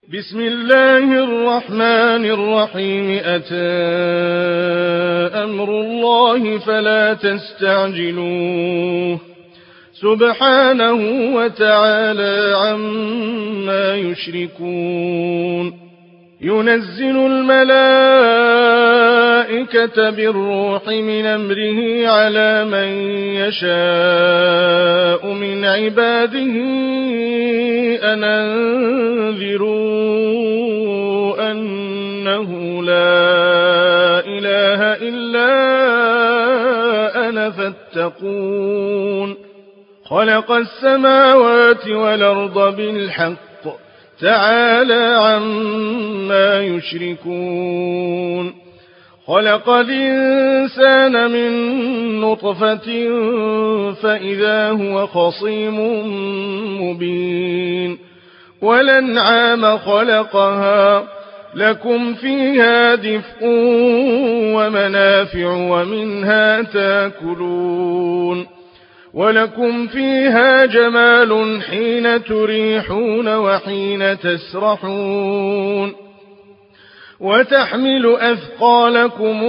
بسم الله الرحمن الرحيم. أتى أمر الله فلا تستعجلوه سبحانه وتعالى عما يشركون. ينزل الملائكة بالروح من أمره على من يشاء من عباده أن أنذروا أنه لا إله إلا أنا فاتقون. خلق السماوات والأرض بالحق تعالى عما يشركون. خلق الإنسان من نطفة فإذا هو خصيم مبين. والأنعام خلقها لكم فيها دفء ومنافع ومنها تاكلون. ولكم فيها جمال حين تريحون وحين تسرحون. وتحمل أثقالكم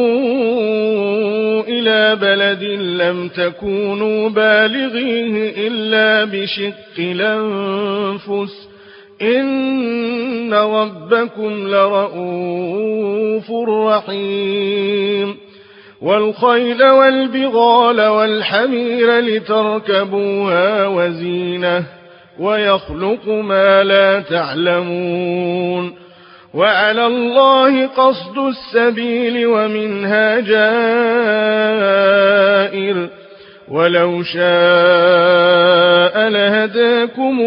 إلى بلد لم تكونوا بالغيه إلا بشق الأنفس إن ربكم لرؤوف رحيم. والخيل والبغال والحمير لتركبوها وزينة ويخلق ما لا تعلمون. وعلى الله قصد السبيل ومنها جائر ولو شاء لهداكم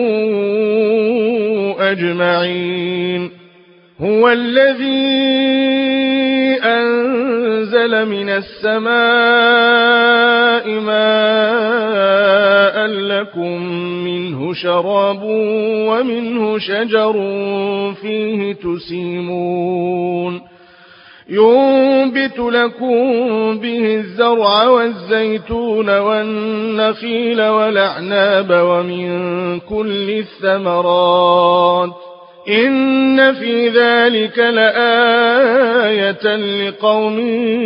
أجمعين. هو الذي أنزل من السماء ماء لكم منه شراب ومنه شجر فيه تسيمون. ينبت لكم به الزرع والزيتون والنخيل والأعناب ومن كل الثمرات إن في ذلك لآية لقوم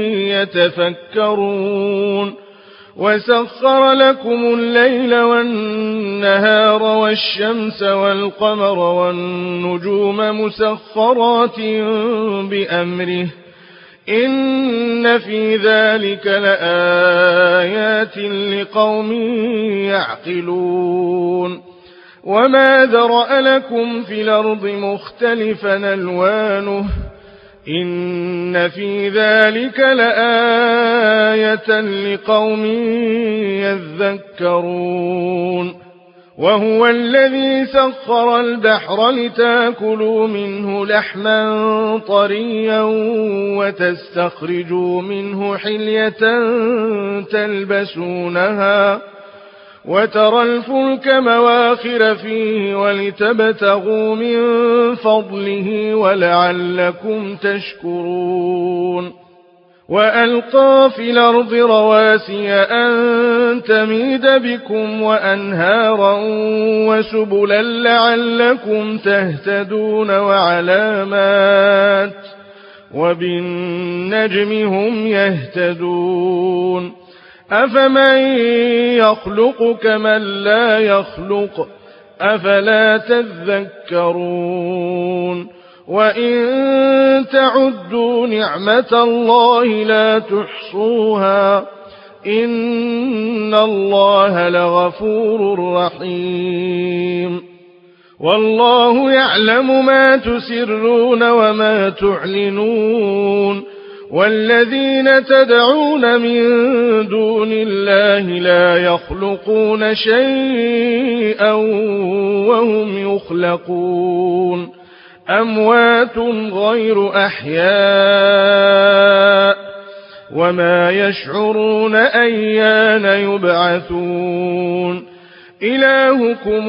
يتفكرون. وسخر لكم الليل والنهار والشمس والقمر والنجوم مسخرات بأمره إن في ذلك لآيات لقوم يعقلون. وما ذرأ لكم في الأرض مختلفا ألوانه إن في ذلك لآية لقوم يذكرون. وهو الذي سخر البحر لتاكلوا منه لحما طريا وتستخرجوا منه حلية تلبسونها وترى الفلك مواخر فيه ولتبتغوا من فضله ولعلكم تشكرون. وألقى في الأرض رواسي أن تميد بكم وأنهارا وسبلا لعلكم تهتدون وعلامات وبالنجم هم يهتدون. أفمن يخلق كمن لا يخلق أفلا تذكرون. وإن تعدوا نعمة الله لا تحصوها إن الله لغفور رحيم. والله يعلم ما تسرون وما تعلنون. والذين تدعون من دون الله لا يخلقون شيئا وهم يخلقون. أموات غير أحياء وما يشعرون أيان يبعثون. إلهكم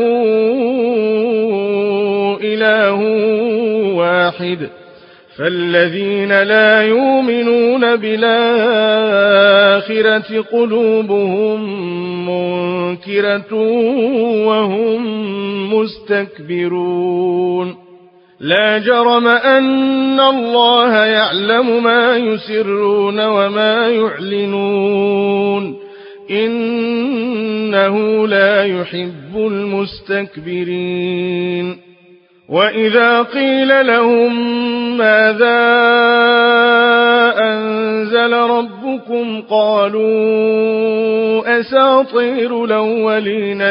إله واحد فالذين لا يؤمنون بالآخرة قلوبهم منكرة وهم مستكبرون. لا جرم أن الله يعلم ما يسرون وما يعلنون إنه لا يحب المستكبرين وإذا قيل لهم ماذا أنزل ربكم قالوا أساطير الأولين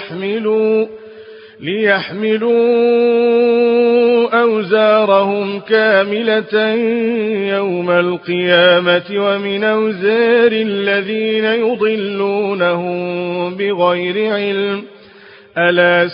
ليحملوا أوزارهم كاملة يوم القيامة ومن أوزار الذين يضلونهم بغير علم ألا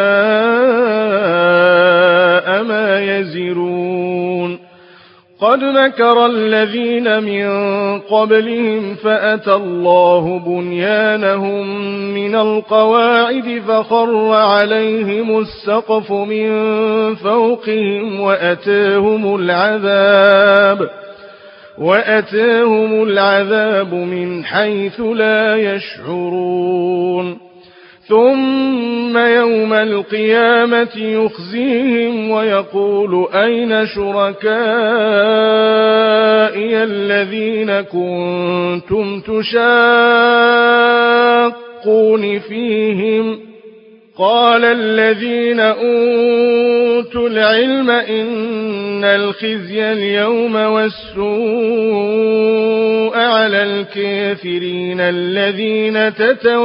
ساء ما يزرون قد مكر الذين من قبلهم فأتى الله بنيانهم من القواعد فخر عليهم السقف من فوقهم وأتاهم العذاب من حيث لا يشعرون ثم يوم القيامة يخزيهم ويقول أين شركائي الذين كنتم تشاقون فيهم قال الذين أوتوا العلم إن الخزي اليوم والسوء على الكافرين الذين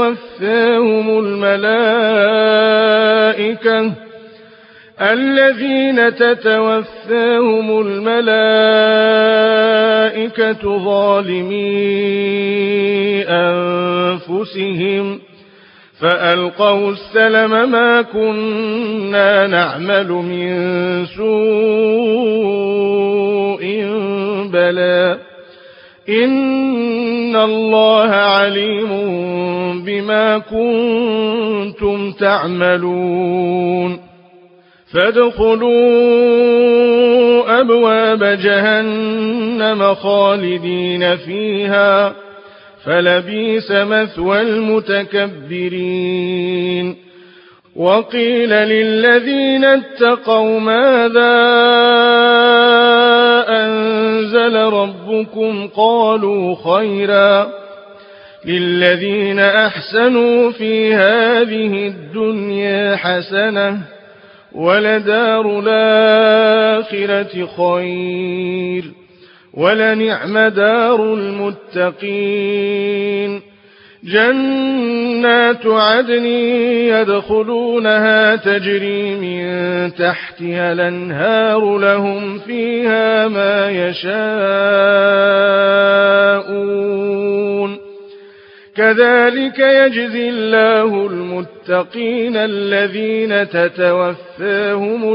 تتوفاهم الملائكة ظالمي أنفسهم فألقوا السلم ما كنا نعمل من سوء بلى إن الله عليم بما كنتم تعملون فادخلوا أبواب جهنم خالدين فيها فلبئس مثوى المتكبرين وقيل للذين اتقوا ماذا أنزل ربكم قالوا خيرا للذين أحسنوا في هذه الدنيا حسنة ولدار الآخرة خير ولنعم دار المتقين جنات عدن يدخلونها تجري من تحتها الأنهار لهم فيها ما يشاءون كذلك يجزي الله المتقين الذين تتوفاهم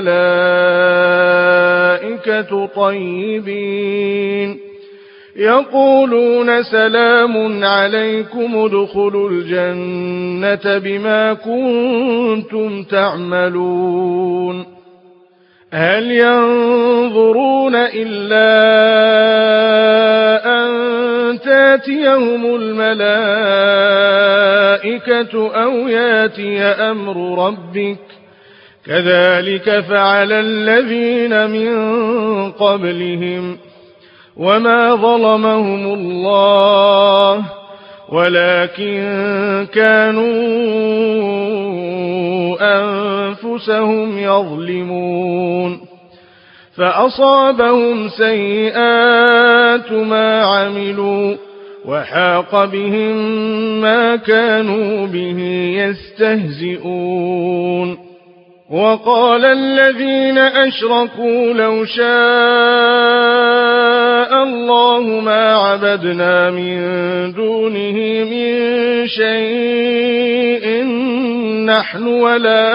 الملائكة طيبين يقولون سلام عليكم ادخلوا الجنة بما كنتم تعملون هل ينظرون إلا أن تاتيهم الملائكة أو ياتي أمر ربك كذلك فعل الذين من قبلهم وما ظلمهم الله ولكن كانوا أنفسهم يظلمون فأصابهم سيئات ما عملوا وحاق بهم ما كانوا به يستهزئون وقال الذين أشركوا لو شاء الله ما عبدنا من دونه من شيء نحن ولا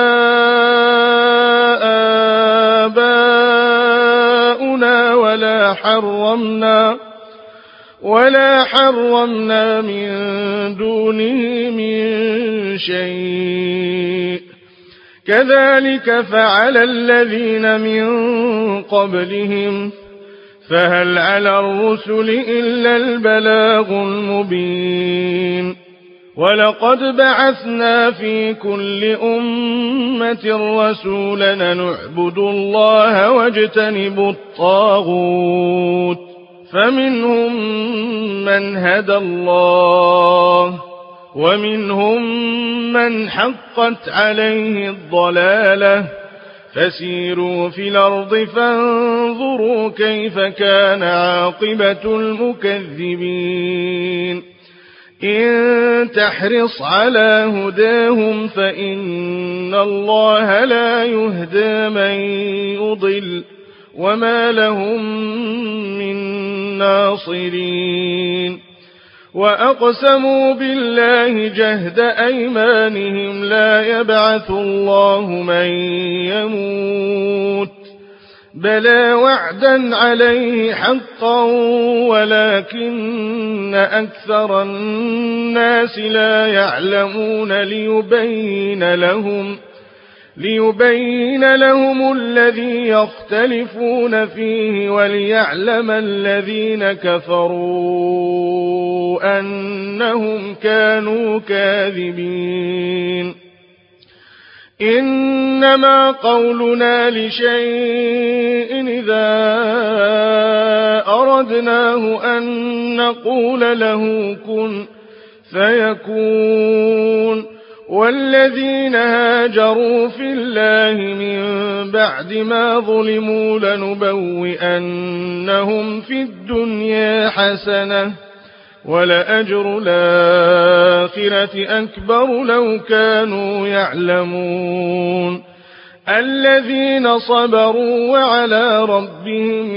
آباؤنا ولا حرمنا من دونه من شيء كذلك فعل الذين من قبلهم فهل على الرسل إلا البلاغ المبين ولقد بعثنا في كل أمة رسولا نعبد الله واجتنبوا الطاغوت فمنهم من هدى الله ومنهم من حقت عليه الضلالة فسيروا في الأرض فانظروا كيف كان عاقبة المكذبين إن تحرص على هداهم فإن الله لا يهدى من يضل وما لهم من ناصرين وأقسموا بالله جهد أيمانهم لا يبعث الله من يموت بلى وعدا عليه حقا ولكن أكثر الناس لا يعلمون ليبين لهم الذي يختلفون فيه وليعلم الذين كفروا أنهم كانوا كاذبين إنما قولنا لشيء إذا أردناه أن نقول له كن فيكون والذين هاجروا في الله من بعد ما ظلموا لنبوئنهم في الدنيا حسنة ولأجر الآخرة أكبر لو كانوا يعلمون الذين صبروا وعلى ربهم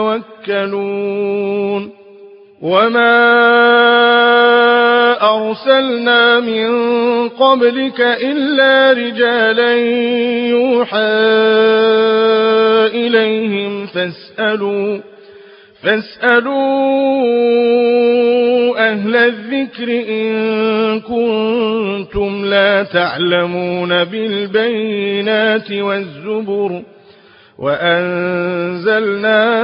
يتوكلون وما أرسلنا من قبلك إلا رجالا يوحى إليهم فاسألوا أهل الذكر إن كنتم لا تعلمون بالبينات والزبر وأنزلنا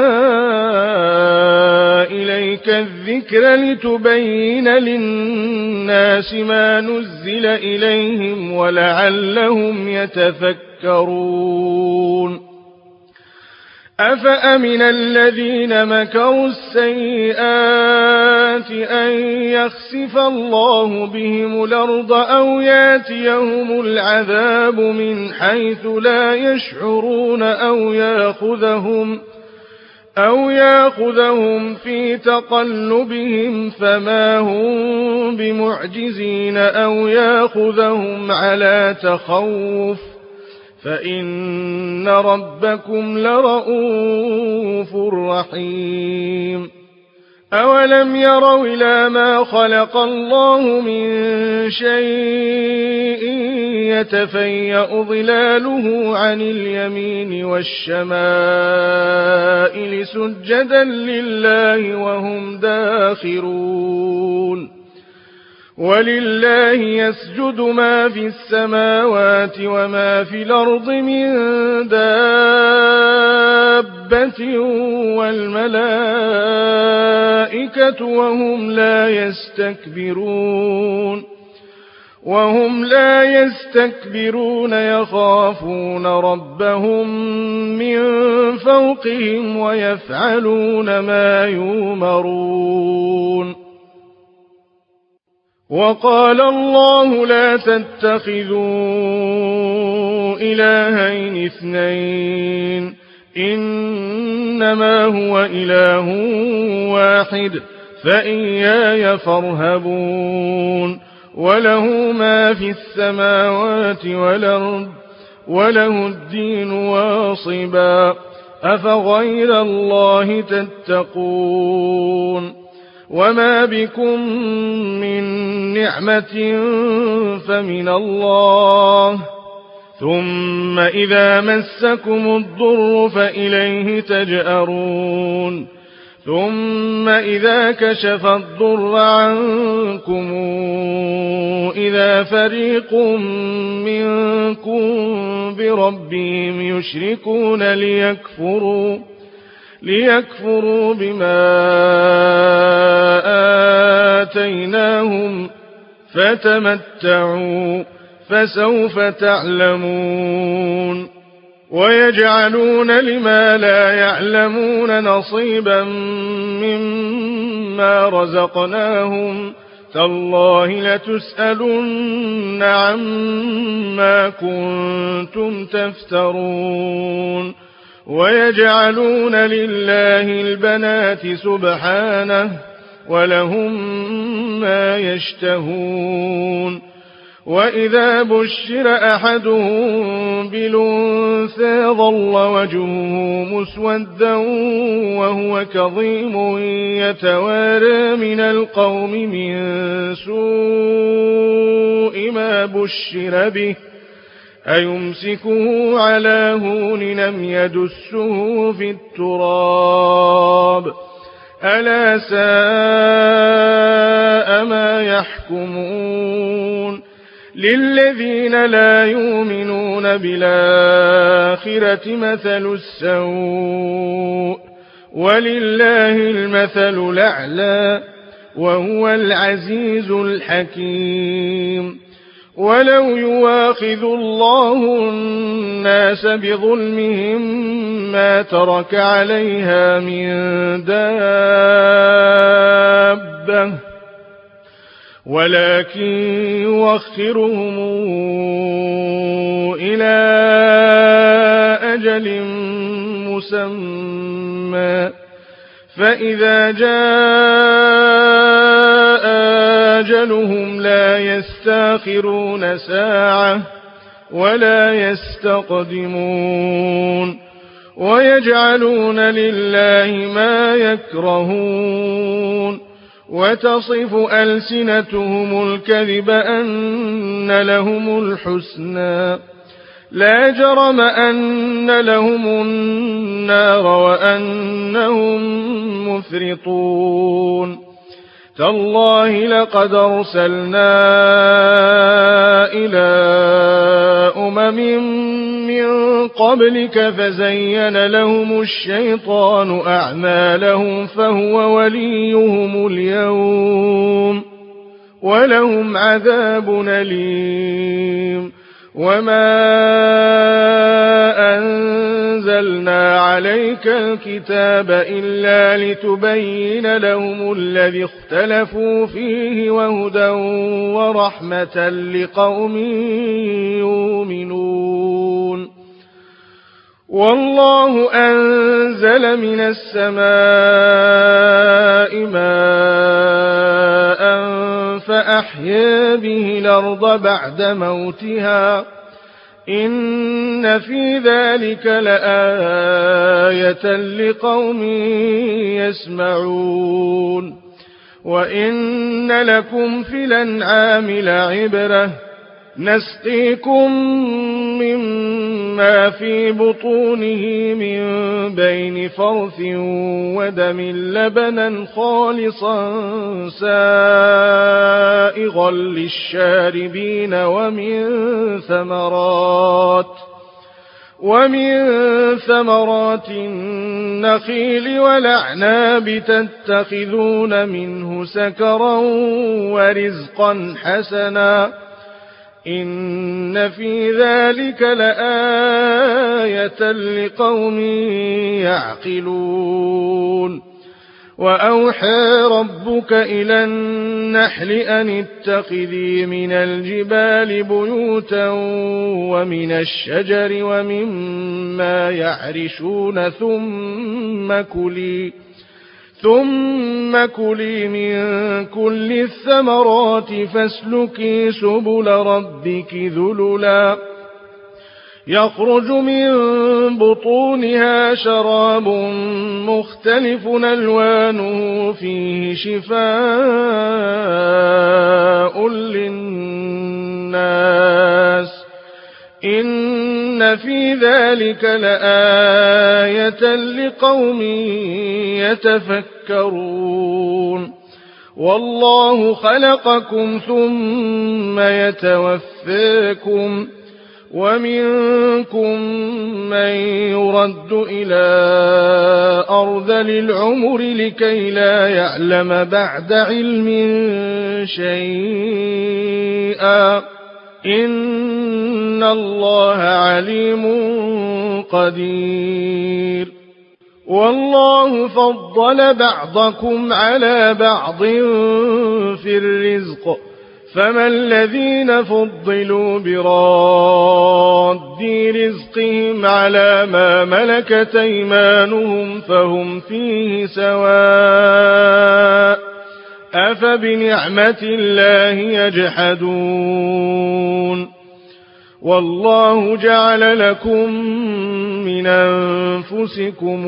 إليك الذكر لتبين للناس ما نزل إليهم ولعلهم يتفكرون أفأمن الذين مكروا السيئات أن يخسف الله بهم الأرض أو ياتيهم العذاب من حيث لا يشعرون أو ياخذهم في تقلبهم فما هم بمعجزين أو ياخذهم على تخوف فإن ربكم لرؤوف رحيم أولم يروا إلى ما خلق الله من شيء يتفيأ ظلاله عن اليمين والشمائل سجدا لله وهم داخرون ولله يسجد ما في السماوات وما في الأرض من دابة والملائكة وهم لا يستكبرون يخافون ربهم من فوقهم ويفعلون ما يؤمرون وقال الله لا تتخذوا إلهين اثنين إنما هو إله واحد فإياي فارهبون وله ما في السماوات والأرض وله الدين واصبا أفغير الله تتقون وما بكم من نعمة فمن الله ثم إذا مسكم الضر فإليه تجأرون ثم إذا كشف الضر عنكم إذا فريق منكم بربهم يشركون ليكفروا بما آتيناهم فتمتعوا فسوف تعلمون ويجعلون لما لا يعلمون نصيبا مما رزقناهم تالله لتسألن عما كنتم تفترون ويجعلون لله البنات سبحانه ولهم ما يشتهون وإذا بشر أحدهم بالأنثى ظل وجهه مسودا وهو كظيم يتوارى من القوم من سوء ما بشر به أيمسكه على هون لم يدسه في التراب ألا ساء ما يحكمون للذين لا يؤمنون بالآخرة مثل السوء ولله المثل الأعلى وهو العزيز الحكيم ولو يواخذ الله الناس بظلمهم ما ترك عليها من دابة ولكن يوخرهم إلى أجل مسمى فإذا جاء أجلهم لا يستاخرون ساعة ولا يستقدمون ويجعلون لله ما يكرهون وتصف ألسنتهم الكذب أن لهم الحسنى لا جرم أن لهم النار وأنهم مفرطون تالله لقد أرسلنا إلى من قبلك فزين لهم الشيطان أعمالهم فهو وليهم اليوم ولهم عذاب أليم وما أنزلنا عليك الكتاب إلا لتبين لهم الذي اختلفوا فيه وهدى ورحمة لقوم يؤمنون والله أنزل من السماء ماء فأحيا به الأرض بعد موتها إن في ذلك لآية لقوم يسمعون وإن لكم في الأنعام لعبرة نسقيكم مما في بطونه من بين فرث ودم لبنا خالصا سائغا للشاربين ومن ثمرات النخيل والأعناب تتخذون منه سكرا ورزقا حسنا إن في ذلك لآية لقوم يعقلون وأوحى ربك إلى النحل أن اتخذي من الجبال بيوتا ومن الشجر ومما يعرشون ثم كلي من كل الثمرات فاسلكي سبل ربك ذللا يخرج من بطونها شراب مختلف ألوانه فيه شفاء للناس إن في ذلك لآية لقوم يتفكرون والله خلقكم ثم يتوفاكم ومنكم من يرد إلى أرذل العمر لكي لا يعلم بعد علم شيئا إن الله عليم قدير والله فضل بعضكم على بعض في الرزق فما الذين فضلوا براد رزقهم على ما ملكت أيمانهم فهم فيه سواء أفبنعمة الله يجحدون والله جعل لكم من أنفسكم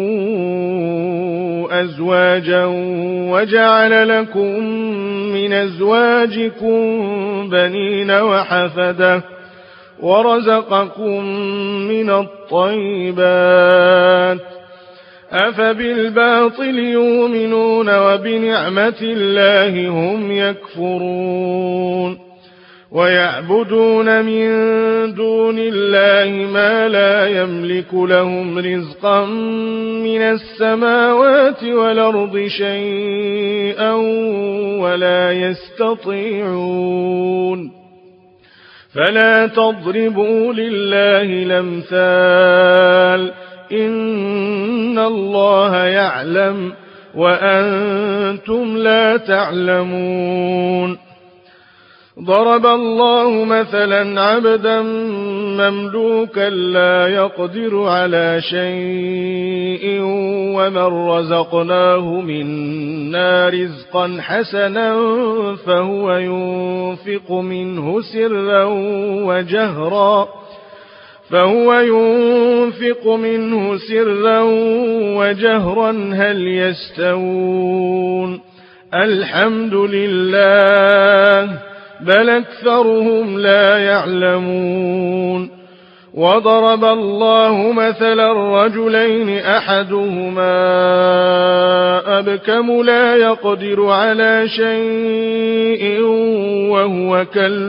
أزواجا وجعل لكم من أزواجكم بنين وحفدة ورزقكم من الطيبات أفبالباطل يؤمنون وبنعمة الله هم يكفرون ويعبدون من دون الله ما لا يملك لهم رزقا من السماوات والأرض شيئا ولا يستطيعون فلا تضربوا لله الأمثال إن الله يعلم وأنتم لا تعلمون ضرب الله مثلا عبدا مملوكا لا يقدر على شيء ومن رزقناه منا رزقا حسنا فهو ينفق منه سرا وجهرا هل يستوون الحمد لله بل أكثرهم لا يعلمون وضرب الله مثلا رجلين أحدهما أبكم لا يقدر على شيء وهو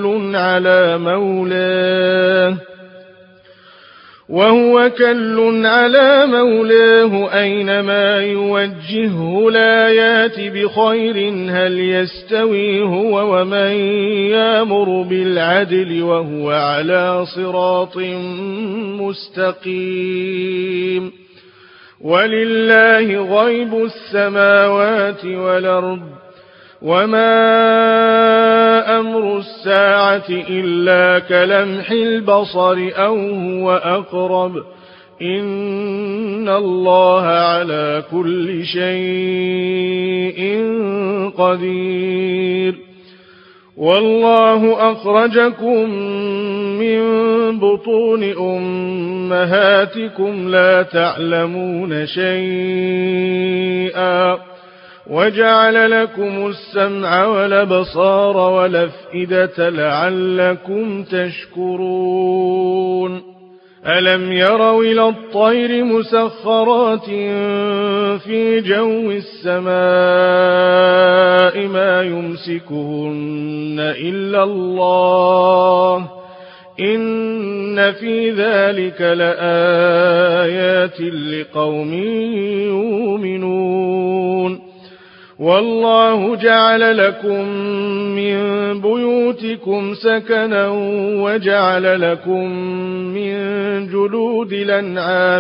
كل على مولاه أينما يوجهه لا يات بخير هل يستوي هو ومن يأمر بالعدل وهو على صراط مستقيم ولله غيب السماوات والأرض وما أمر الساعة إلا كلمح البصر أو هو أقرب إن الله على كل شيء قدير والله أخرجكم من بطون أمهاتكم لا تعلمون شيئا وجعل لكم السمع والأبصار والأفئدة لعلكم تشكرون ألم يروا إلى الطير مسخرات في جو السماء ما يمسكهن إلا الله إن في ذلك لآيات لقوم يؤمنون والله جعل لكم من بيوتكم سكنا وجعل لكم من جلود الأنعام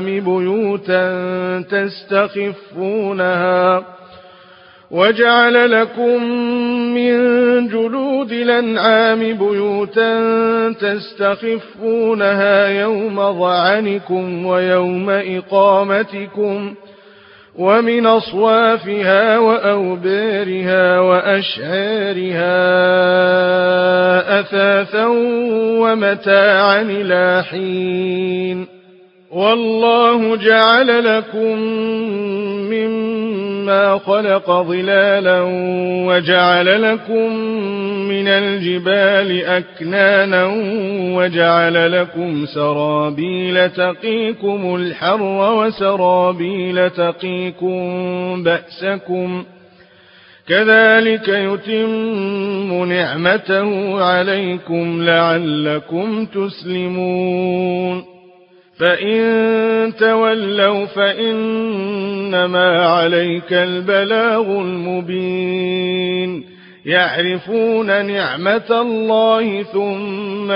بيوتا تستخفونها يوم ظعنكم ويوم إقامتكم ومن أصوافها وأوبارها وأشعارها أثاثا ومتاعا إلى حين والله جعل لكم مما خلق ظلالا وجعل لكم من الجبال أكنانا وجعل لكم سرابيل تقيكم الحر وسرابيل تقيكم بأسكم كذلك يتم نعمته عليكم لعلكم تسلمون فإن تولوا فإنما عليك البلاغ المبين يعرفون نعمة الله ثم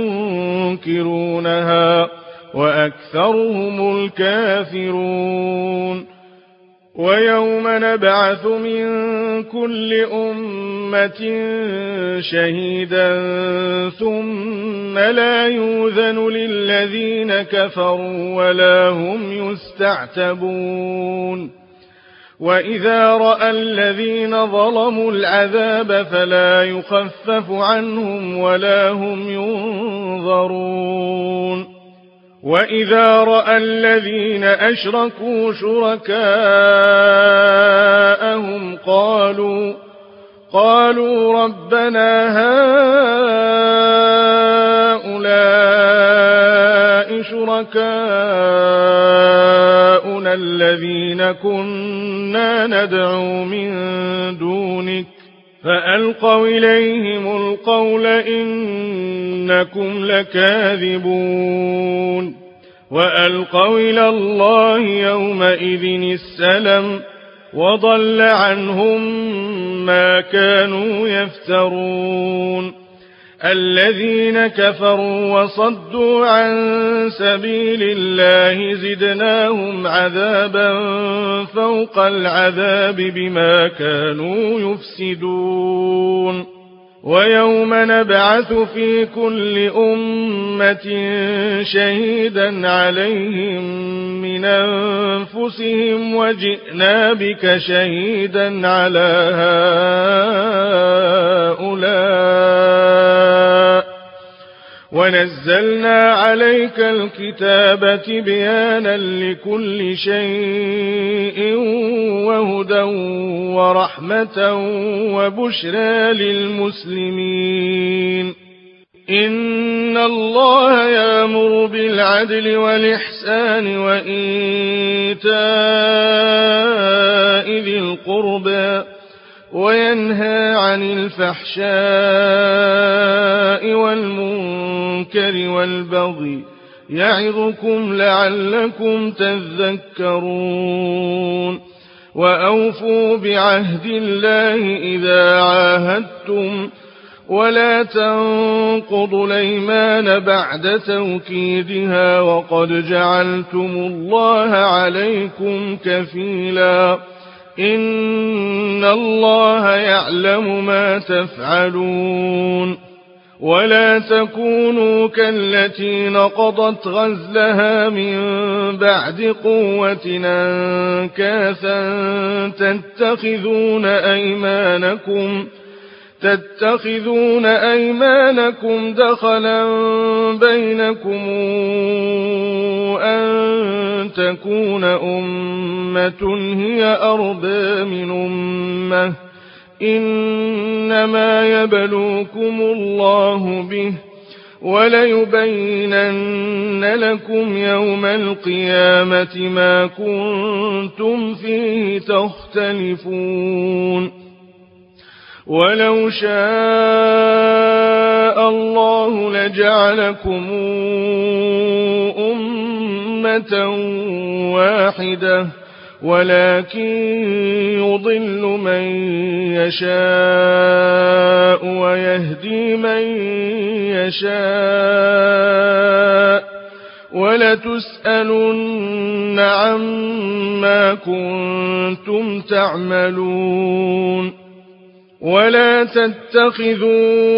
ينكرونها وأكثرهم الكافرون ويوم نبعث من كل أمة شهيدا ثم لا يؤذن للذين كفروا ولا هم يستعتبون وإذا رأى الذين ظلموا العذاب فلا يخفف عنهم ولا هم ينظرون وإذا رأى الذين أشركوا شركاءهم قالوا ربنا هؤلاء شركاؤنا الذين كنا ندعو من دونك فألقوا إليهم القول إنكم لكاذبون وألقوا إلى الله يومئذ السلم وضل عنهم ما كانوا يفترون الذين كفروا وصدوا عن سبيل الله زدناهم عذابا فوق العذاب بما كانوا يفسدون ويوم نبعث في كل أمة شهيدا عليهم من أنفسهم وجئنا بك شهيدا على هؤلاء ونزلنا عليك الكتاب تبيانا لكل شيء وهدى ورحمة وبشرى للمسلمين إن الله يأمر بالعدل والإحسان وإيتاء ذي القربى وينهى عن الفحشاء والمنكر والبغي يعظكم لعلكم تذكرون وأوفوا بعهد الله إذا عاهدتم ولا تنقضوا الأيمان بعد توكيدها وقد جعلتم الله عليكم كفيلا إن الله يعلم ما تفعلون ولا تكونوا كالتي نقضت غزلها من بعد قوة أنكاثا تتخذون أيمانكم دخلا بينكم أن تكون أمة هي أربى من أمة إنما يبلوكم الله به وليبينن لكم يوم القيامة ما كنتم فيه تختلفون ولو شاء الله لجعلكم أمة واحدة ولكن يضل من يشاء ويهدي من يشاء ولتسألن عما كنتم تعملون ولا تتخذوا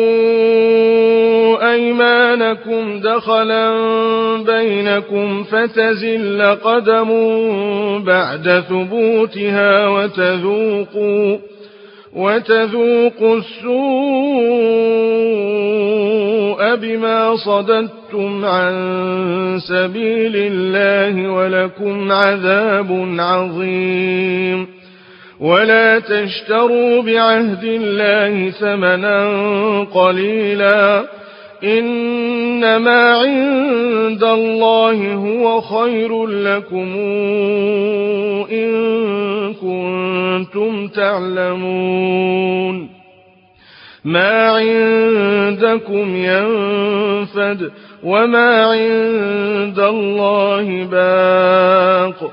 أيمانكم دخلا بينكم فتزل قدم بعد ثبوتها وتذوقوا السوء بما صددتم عن سبيل الله ولكم عذاب عظيم ولا تشتروا بعهد الله ثمنا قليلا إنما عند الله هو خير لكم إن كنتم تعلمون ما عندكم ينفد وما عند الله باق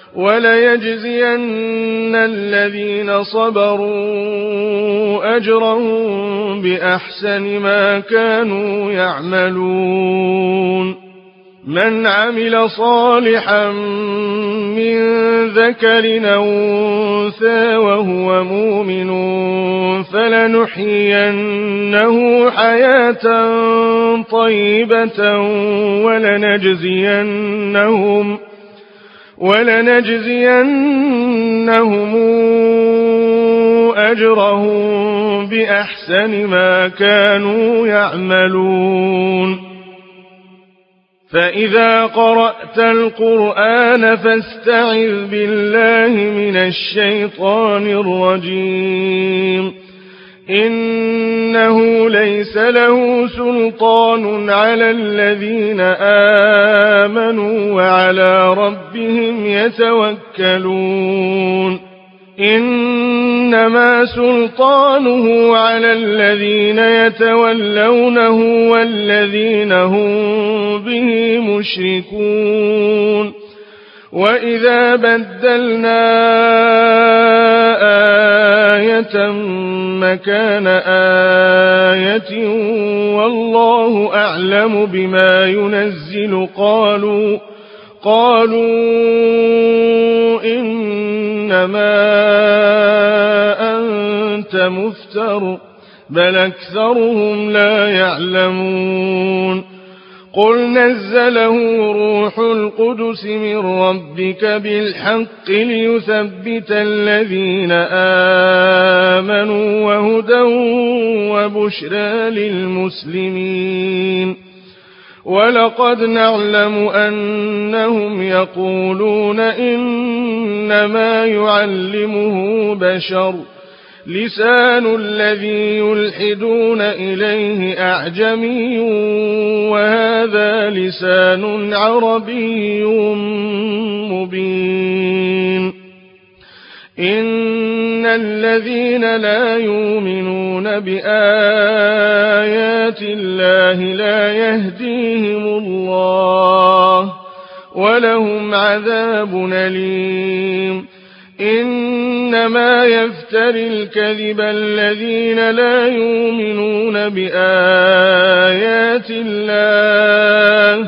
وليجزين الذين صبروا أجرهم بأحسن ما كانوا يعملون من عمل صالحا من ذكر أو أنثى وهو مؤمن فلنحيينه حياة طيبة ولنجزينهم أجرهم بأحسن ما كانوا يعملون فإذا قرأت القرآن فاستعذ بالله من الشيطان الرجيم إنه ليس له سلطان على الذين آمنوا وعلى ربهم يتوكلون إنما سلطانه على الذين يتولونه والذين هم به مشركون وإذا بدلنا آية مكان آية والله أعلم بما ينزل قالوا إنما أنت مفتر بل أكثرهم لا يعلمون قل نزله روح القدس من ربك بالحق ليثبت الذين آمنوا وهدى وبشرى للمسلمين ولقد نعلم أنهم يقولون إنما يعلمه بشر لسان الذي يلحدون إليه أعجمي وهذا لسان عربي مبين إن الذين لا يؤمنون بآيات الله لا يهديهم الله ولهم عذاب أليم إنما يفتري الكذب الذين لا يؤمنون بآيات الله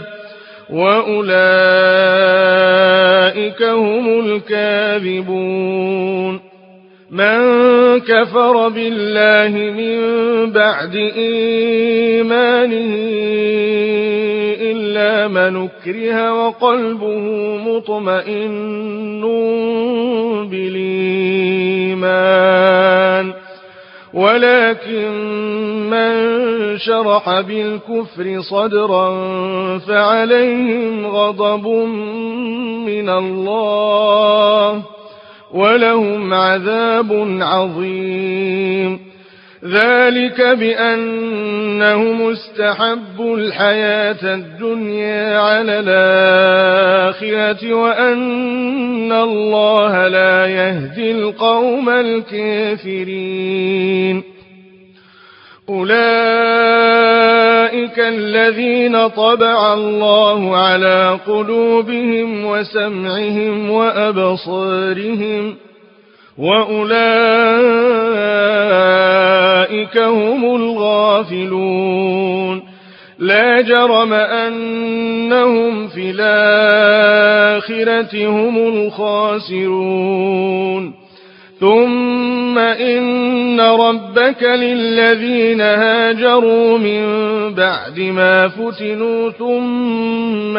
وأولئك هم الكاذبون من كفر بالله من بعد إيمانه إلا من أكره وقلبه مطمئن بالإيمان ولكن من شرح بالكفر صدرا فعليهم غضب من الله ولهم عذاب عظيم ذلك بأنهم استحبوا الحياة الدنيا على الآخرة وأن الله لا يهدي القوم الكافرين أولئك الذين طبع الله على قلوبهم وسمعهم وأبصارهم وأولئك هم الغافلون لا جرم أنهم في الآخرة هم الخاسرون ثم إن ربك للذين هاجروا من بعد ما فتنوا ثم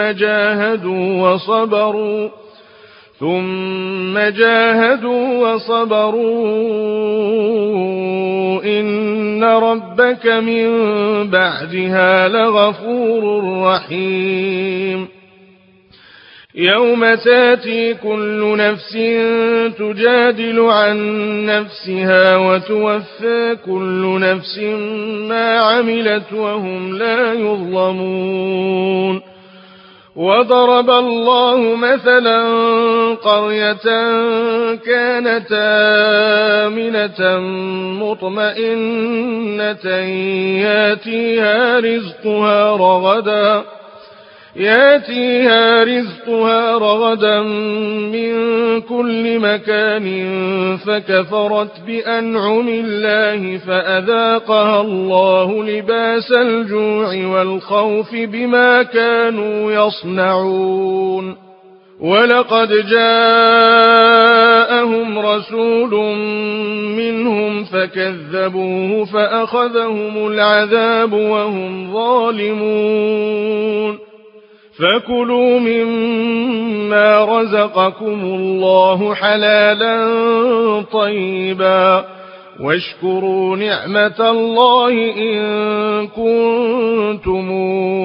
جاهدوا وصبروا إن ربك من بعدها لغفور رحيم يوم تاتي كل نفس تجادل عن نفسها وتوفى كل نفس ما عملت وهم لا يظلمون وضرب الله مثلا قرية كانت آمنة مطمئنة ياتيها رزقها رغدا من كل مكان فكفرت بأنعم الله فأذاقها الله لباس الجوع والخوف بما كانوا يصنعون ولقد جاءهم رسول منهم فكذبوه فأخذهم العذاب وهم ظالمون فكلوا مما رزقكم الله حلالا طيبا واشكروا نعمة الله إن كنتم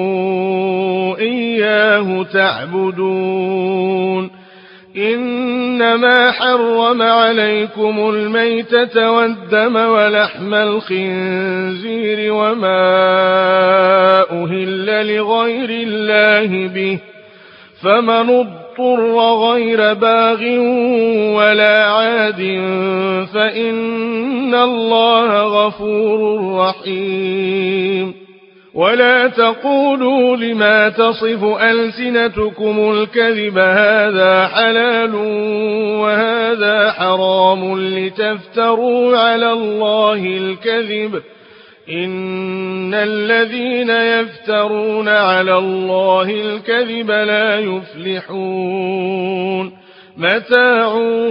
إياه تعبدون إنما حرم عليكم الميتة والدم ولحم الخنزير وما أهل لغير الله به فمن اضطر غير باغ ولا عاد فإن الله غفور رحيم ولا تقولوا لما تصف ألسنتكم الكذب هذا حلال وهذا حرام لتفتروا على الله الكذب إن الذين يفترون على الله الكذب لا يفلحون متاع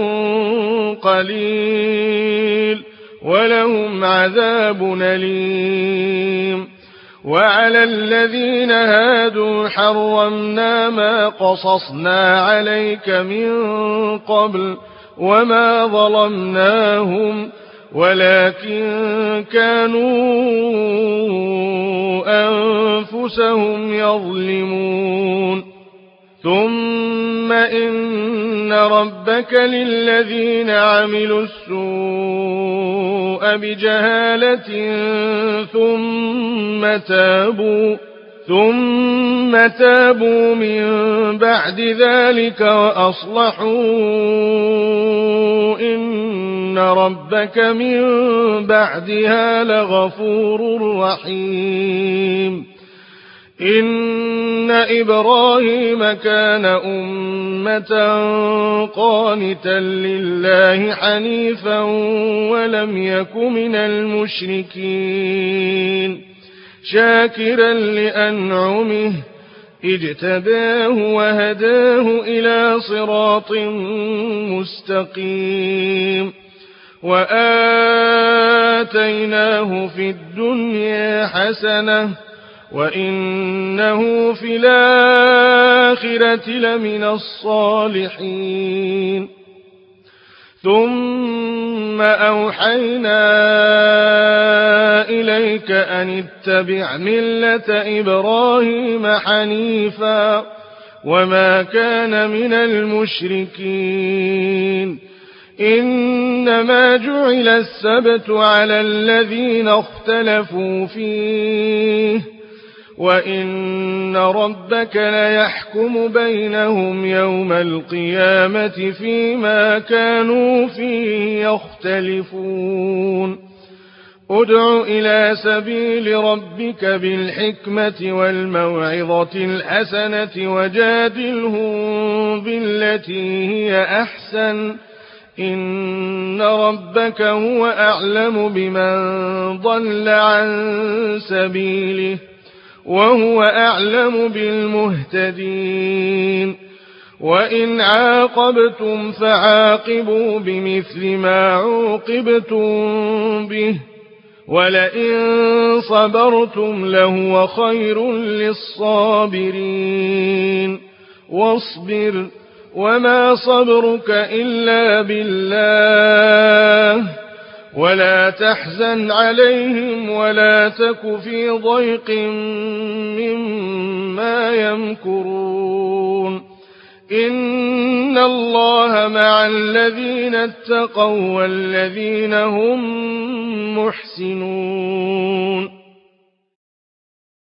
قليل ولهم عذاب أليم وعلى الذين هادوا حرمنا ما قصصنا عليك من قبل وما ظلمناهم ولكن كانوا أنفسهم يظلمون ثم إن ربك للذين عملوا السوء بجهالة ثم تابوا من بعد ذلك وأصلحوا إن ربك من بعدها لغفور رحيم إن إبراهيم كان أمة قانتا لله حنيفا ولم يك من المشركين شاكرا لأنعمه اجتباه وهداه إلى صراط مستقيم وآتيناه في الدنيا حسنة وإنه في الآخرة لمن الصالحين ثم أوحينا إليك أن اتبع ملة إبراهيم حنيفا وما كان من المشركين إنما جعل السبت على الذين اختلفوا فيه وإن ربك ليحكم بينهم يوم القيامة فيما كانوا فيه يختلفون ادع إلى سبيل ربك بالحكمة والموعظة الحسنة وجادلهم بالتي هي أحسن إن ربك هو أعلم بمن ضل عن سبيله وهو أعلم بالمهتدين وإن عاقبتم فعاقبوا بمثل ما عوقبتم به ولئن صبرتم لهو خير للصابرين واصبر وما صبرك إلا بالله ولا تحزن عليهم ولا تك في ضيق مما يمكرون إن الله مع الذين اتقوا والذين هم محسنون